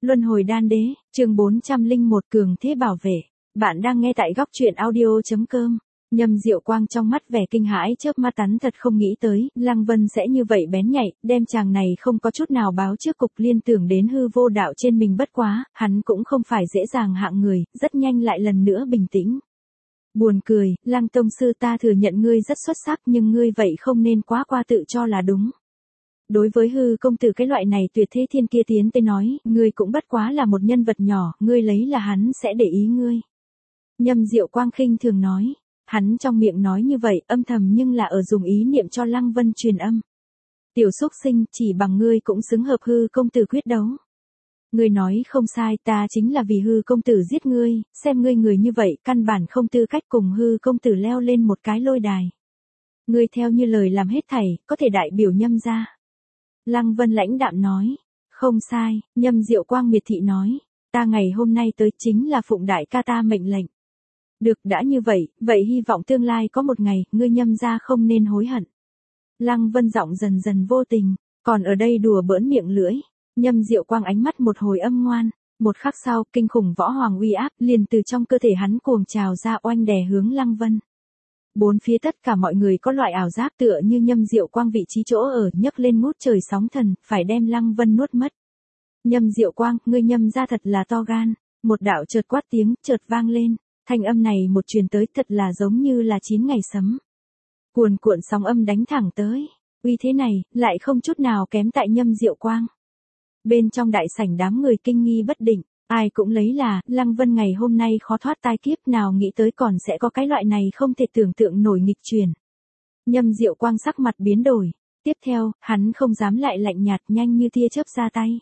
Luân hồi đan đế, chương 401 cường thế bảo vệ. Bạn đang nghe tại góc truyện audio.com. Nhâm Diệu Quang trong mắt vẻ kinh hãi chớp mắt, hắn thật không nghĩ tới, Lăng Vân sẽ như vậy bén nhạy, đem chàng này không có chút nào báo trước cục liên tưởng đến hư vô đạo trên mình. Bất quá, hắn cũng không phải dễ dàng hạng người, rất nhanh lại lần nữa bình tĩnh. Buồn cười, Lăng tông sư, ta thừa nhận ngươi rất xuất sắc, nhưng ngươi vậy không nên quá qua tự cho là đúng. Đối với hư công tử cái loại này tuyệt thế thiên kia tiến tới nói, ngươi cũng bất quá là một nhân vật nhỏ, ngươi lấy là hắn sẽ để ý ngươi. Nhâm Diệu Quang khinh thường nói, hắn trong miệng nói như vậy, âm thầm nhưng là ở dùng ý niệm cho Lăng Vân truyền âm. Tiểu xúc sinh, chỉ bằng ngươi cũng xứng hợp hư công tử quyết đấu. Ngươi nói không sai, ta chính là vì hư công tử giết ngươi, xem ngươi người như vậy, căn bản không tư cách cùng hư công tử leo lên một cái lôi đài. Ngươi theo như lời làm hết thảy, có thể đại biểu Nhâm gia. Lăng Vân lãnh đạm nói, không sai. Nhâm Diệu Quang miệt thị nói, ta ngày hôm nay tới chính là phụng đại ca ta mệnh lệnh. Được, đã như vậy, vậy hy vọng tương lai có một ngày, ngươi Nhâm gia không nên hối hận. Lăng Vân giọng dần dần vô tình, còn ở đây đùa bỡn miệng lưỡi. Nhâm Diệu Quang ánh mắt một hồi âm ngoan, một khắc sau, kinh khủng võ hoàng uy áp liền từ trong cơ thể hắn cuồng trào ra, oanh đè hướng Lăng Vân. Bốn phía tất cả mọi người có loại ảo giác tựa như Nhâm Diệu Quang vị trí chỗ ở nhấc lên ngút trời sóng thần, phải đem Lăng Vân nuốt mất. Nhâm Diệu Quang, ngươi Nhâm gia thật là to gan. Một đạo chợt quát tiếng chợt vang lên, thanh âm này một truyền tới thật là giống như là 9 ngày sấm. Cuồn cuộn sóng âm đánh thẳng tới, uy thế này lại không chút nào kém tại Nhâm Diệu Quang. Bên trong đại sảnh đám người kinh nghi bất định, ai cũng lấy là Lăng Vân ngày hôm nay khó thoát tai kiếp, nào nghĩ tới còn sẽ có cái loại này không thể tưởng tượng nổi nghịch truyền. Nhâm Diệu Quang sắc mặt biến đổi, tiếp theo, hắn không dám lại lạnh nhạt, nhanh như tia chớp ra tay.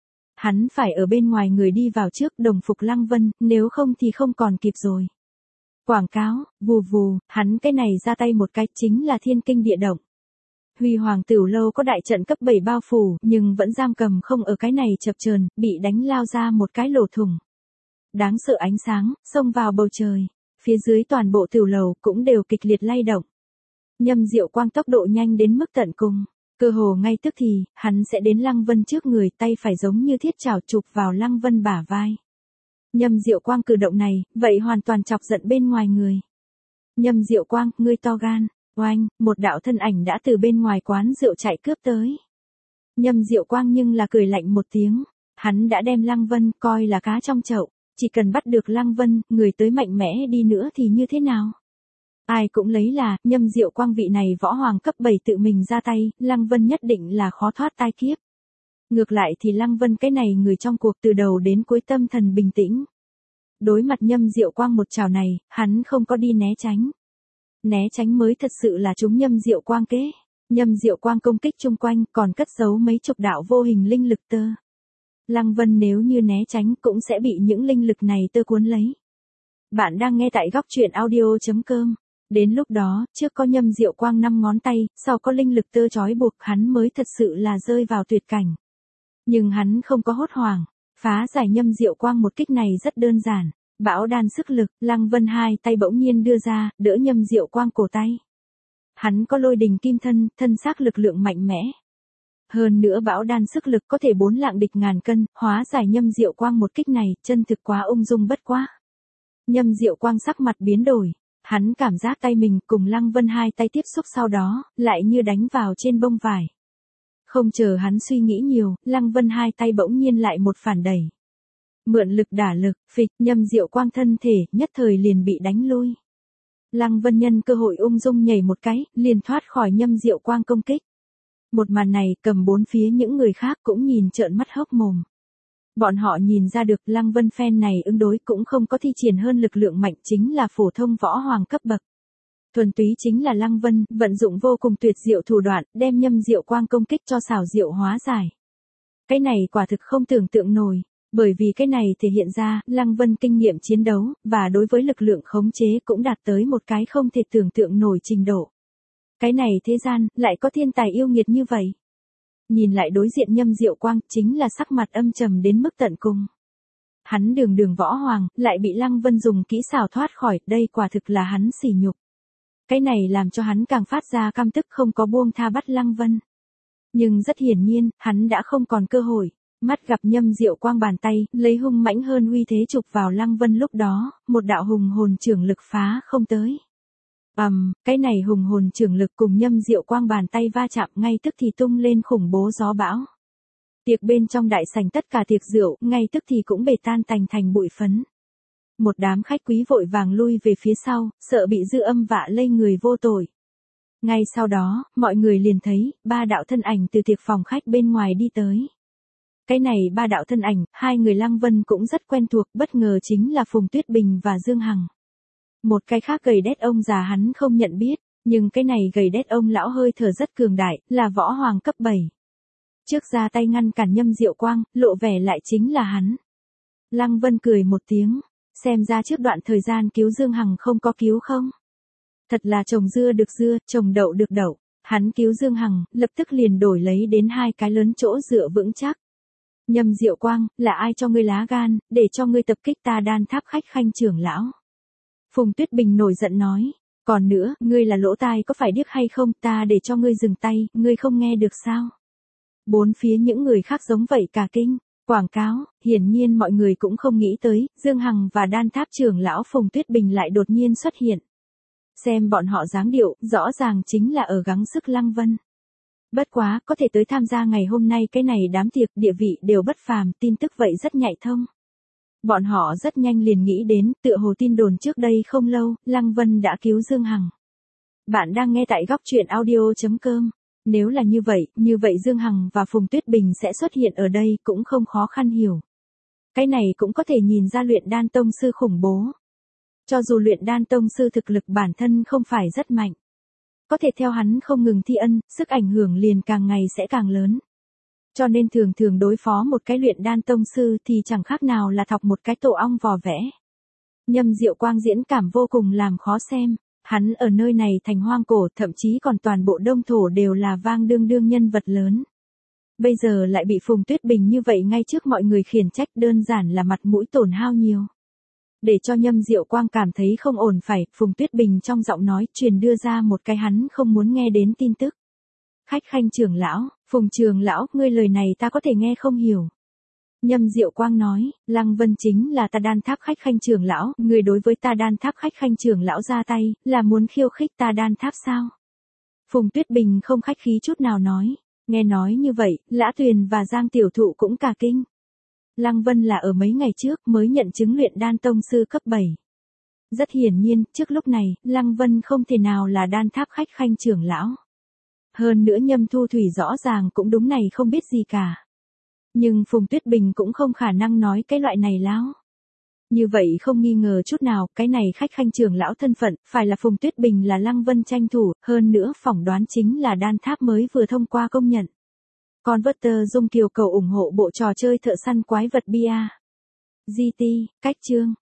Hắn phải ở bên ngoài người đi vào trước đồng phục Lăng Vân, nếu không thì không còn kịp rồi. Quảng cáo, vù vù, hắn cái này ra tay một cái chính là thiên kinh địa động. Huy Hoàng Tửu Lâu có đại trận cấp 7 bao phủ, nhưng vẫn giam cầm không ở cái này chập chờn, bị đánh lao ra một cái lỗ thủng. Đáng sợ ánh sáng, xông vào bầu trời, phía dưới toàn bộ Tửu Lầu cũng đều kịch liệt lay động. Nhâm Diệu Quang tốc độ nhanh đến mức tận cùng, cơ hồ ngay tức thì, hắn sẽ đến Lăng Vân trước người, tay phải giống như thiết chảo chụp vào Lăng Vân bả vai. Nhâm Diệu Quang cử động này, vậy hoàn toàn chọc giận bên ngoài người. Nhâm Diệu Quang, ngươi to gan. Oanh, một đạo thân ảnh đã từ bên ngoài quán rượu chạy cướp tới. Nhâm Diệu Quang nhưng là cười lạnh một tiếng, hắn đã đem Lăng Vân coi là cá trong chậu, chỉ cần bắt được Lăng Vân, người tới mạnh mẽ đi nữa thì như thế nào? Ai cũng lấy là, Nhâm Diệu Quang vị này võ hoàng cấp 7 tự mình ra tay, Lăng Vân nhất định là khó thoát tai kiếp. Ngược lại thì Lăng Vân cái này người trong cuộc từ đầu đến cuối tâm thần bình tĩnh. Đối mặt Nhâm Diệu Quang một trảo này, hắn không có đi né tránh. Né tránh mới thật sự là chúng Nhâm Diệu Quang kế. Nhâm Diệu Quang công kích chung quanh còn cất giấu mấy chục đạo vô hình linh lực tơ. Lăng Vân nếu như né tránh cũng sẽ bị những linh lực này tơ cuốn lấy. Bạn đang nghe tại góc truyện audio.com. Đến lúc đó, trước có Nhâm Diệu Quang 5 ngón tay, sau có linh lực tơ trói buộc, hắn mới thật sự là rơi vào tuyệt cảnh. Nhưng hắn không có hốt hoảng, phá giải Nhâm Diệu Quang một kích này rất đơn giản. Bão đan sức lực, Lăng Vân hai tay bỗng nhiên đưa ra, đỡ Nhâm Diệu Quang cổ tay. Hắn có lôi đình kim thân, thân xác lực lượng mạnh mẽ. Hơn nữa bão đan sức lực có thể 4 lạng địch ngàn cân, hóa giải Nhâm Diệu Quang một kích này, chân thực quá ung dung bất quá. Nhâm Diệu Quang sắc mặt biến đổi, hắn cảm giác tay mình cùng Lăng Vân hai tay tiếp xúc, sau đó, lại như đánh vào trên bông vải. Không chờ hắn suy nghĩ nhiều, Lăng Vân hai tay bỗng nhiên lại một phản đẩy. Mượn lực đả lực, phịch, Nhâm Diệu Quang thân thể, nhất thời liền bị đánh lui. Lăng Vân nhân cơ hội ung dung nhảy một cái, liền thoát khỏi Nhâm Diệu Quang công kích. Một màn này, cầm bốn phía những người khác cũng nhìn trợn mắt hốc mồm. Bọn họ nhìn ra được Lăng Vân phen này ứng đối cũng không có thi triển hơn lực lượng mạnh, chính là phổ thông võ hoàng cấp bậc. Thuần túy chính là Lăng Vân, vận dụng vô cùng tuyệt diệu thủ đoạn, đem Nhâm Diệu Quang công kích cho xảo diệu hóa giải. Cái này quả thực không tưởng tượng nổi. Bởi vì cái này thể hiện ra, Lăng Vân kinh nghiệm chiến đấu, và đối với lực lượng khống chế cũng đạt tới một cái không thể tưởng tượng nổi trình độ. Cái này thế gian, lại có thiên tài yêu nghiệt như vậy. Nhìn lại đối diện Nhâm Diệu Quang, chính là sắc mặt âm trầm đến mức tận cùng. Hắn đường võ hoàng, lại bị Lăng Vân dùng kỹ xảo thoát khỏi, đây quả thực là hắn sỉ nhục. Cái này làm cho hắn càng phát ra căm tức, không có buông tha bắt Lăng Vân. Nhưng rất hiển nhiên, hắn đã không còn cơ hội. Mắt gặp Nhâm Diệu Quang bàn tay, lấy hung mãnh hơn uy thế chụp vào Lăng Vân lúc đó, một đạo hùng hồn chưởng lực phá không tới. Cái này hùng hồn chưởng lực cùng Nhâm Diệu Quang bàn tay va chạm ngay tức thì tung lên khủng bố gió bão. Tiệc bên trong đại sảnh tất cả tiệc rượu, ngay tức thì cũng bể tan tành thành bụi phấn. Một đám khách quý vội vàng lui về phía sau, sợ bị dư âm vạ lây người vô tội. Ngay sau đó, mọi người liền thấy, ba đạo thân ảnh từ tiệc phòng khách bên ngoài đi tới. Cái này ba đạo thân ảnh, hai người Lăng Vân cũng rất quen thuộc, bất ngờ chính là Phùng Tuyết Bình và Dương Hằng. Một cái khác gầy đét ông già hắn không nhận biết, nhưng cái này gầy đét ông lão hơi thở rất cường đại, là võ hoàng cấp 7. Trước ra tay ngăn cản Nhâm Diệu Quang, lộ vẻ lại chính là hắn. Lăng Vân cười một tiếng, xem ra trước đoạn thời gian cứu Dương Hằng không có cứu không. Thật là trồng dưa được dưa, trồng đậu được đậu, hắn cứu Dương Hằng, lập tức liền đổi lấy đến hai cái lớn chỗ dựa vững chắc. Nhâm Diệu Quang, là ai cho ngươi lá gan, để cho ngươi tập kích ta Đan Tháp khách khanh trưởng lão. Phùng Tuyết Bình nổi giận nói, còn nữa, ngươi là lỗ tai có phải điếc hay không, ta để cho ngươi dừng tay, ngươi không nghe được sao? Bốn phía những người khác giống vậy cả kinh, quảng cáo, hiển nhiên mọi người cũng không nghĩ tới, Dương Hằng và Đan Tháp trưởng lão Phùng Tuyết Bình lại đột nhiên xuất hiện. Xem bọn họ dáng điệu, rõ ràng chính là ở gắng sức Lăng Vân. Bất quá, có thể tới tham gia ngày hôm nay cái này đám tiệc địa vị đều bất phàm, tin tức vậy rất nhạy thông. Bọn họ rất nhanh liền nghĩ đến, tựa hồ tin đồn trước đây không lâu, Lăng Vân đã cứu Dương Hằng. Bạn đang nghe tại góc truyện audio.com. Nếu là như vậy Dương Hằng và Phùng Tuyết Bình sẽ xuất hiện ở đây cũng không khó khăn hiểu. Cái này cũng có thể nhìn ra luyện đan tông sư khủng bố. Cho dù luyện đan tông sư thực lực bản thân không phải rất mạnh. Có thể theo hắn không ngừng thi ân, sức ảnh hưởng liền càng ngày sẽ càng lớn. Cho nên thường đối phó một cái luyện đan tông sư thì chẳng khác nào là thọc một cái tổ ong vò vẽ. Nhâm Diệu Quang diễn cảm vô cùng làm khó xem. Hắn ở nơi này thành hoang cổ, thậm chí còn toàn bộ đông thổ đều là vang đương nhân vật lớn. Bây giờ lại bị Phùng Tuyết Bình như vậy ngay trước mọi người khiển trách, đơn giản là mặt mũi tổn hao nhiều. Để cho Nhâm Diệu Quang cảm thấy không ổn phải, Phùng Tuyết Bình trong giọng nói truyền đưa ra một cái hắn không muốn nghe đến tin tức. Khách khanh trưởng lão, Phùng trưởng lão, ngươi lời này ta có thể nghe không hiểu. Nhâm Diệu Quang nói, Lăng Vân chính là ta Đan Tháp khách khanh trưởng lão, người đối với ta Đan Tháp khách khanh trưởng lão ra tay, là muốn khiêu khích ta Đan Tháp sao? Phùng Tuyết Bình không khách khí chút nào nói, nghe nói như vậy, Lã Tuyền và Giang Tiểu Thụ cũng cả kinh. Lăng Vân là ở mấy ngày trước mới nhận chứng luyện đan tông sư cấp 7. Rất hiển nhiên, trước lúc này, Lăng Vân không thể nào là Đan Tháp khách khanh trưởng lão. Hơn nữa Nhâm Thu Thủy rõ ràng cũng đúng này không biết gì cả. Nhưng Phùng Tuyết Bình cũng không khả năng nói cái loại này láo. Như vậy không nghi ngờ chút nào, cái này khách khanh trưởng lão thân phận, phải là Phùng Tuyết Bình là Lăng Vân tranh thủ, hơn nữa phỏng đoán chính là Đan Tháp mới vừa thông qua công nhận. Converter Dung Kiều cầu ủng hộ bộ trò chơi thợ săn quái vật bia. GT, cách chương.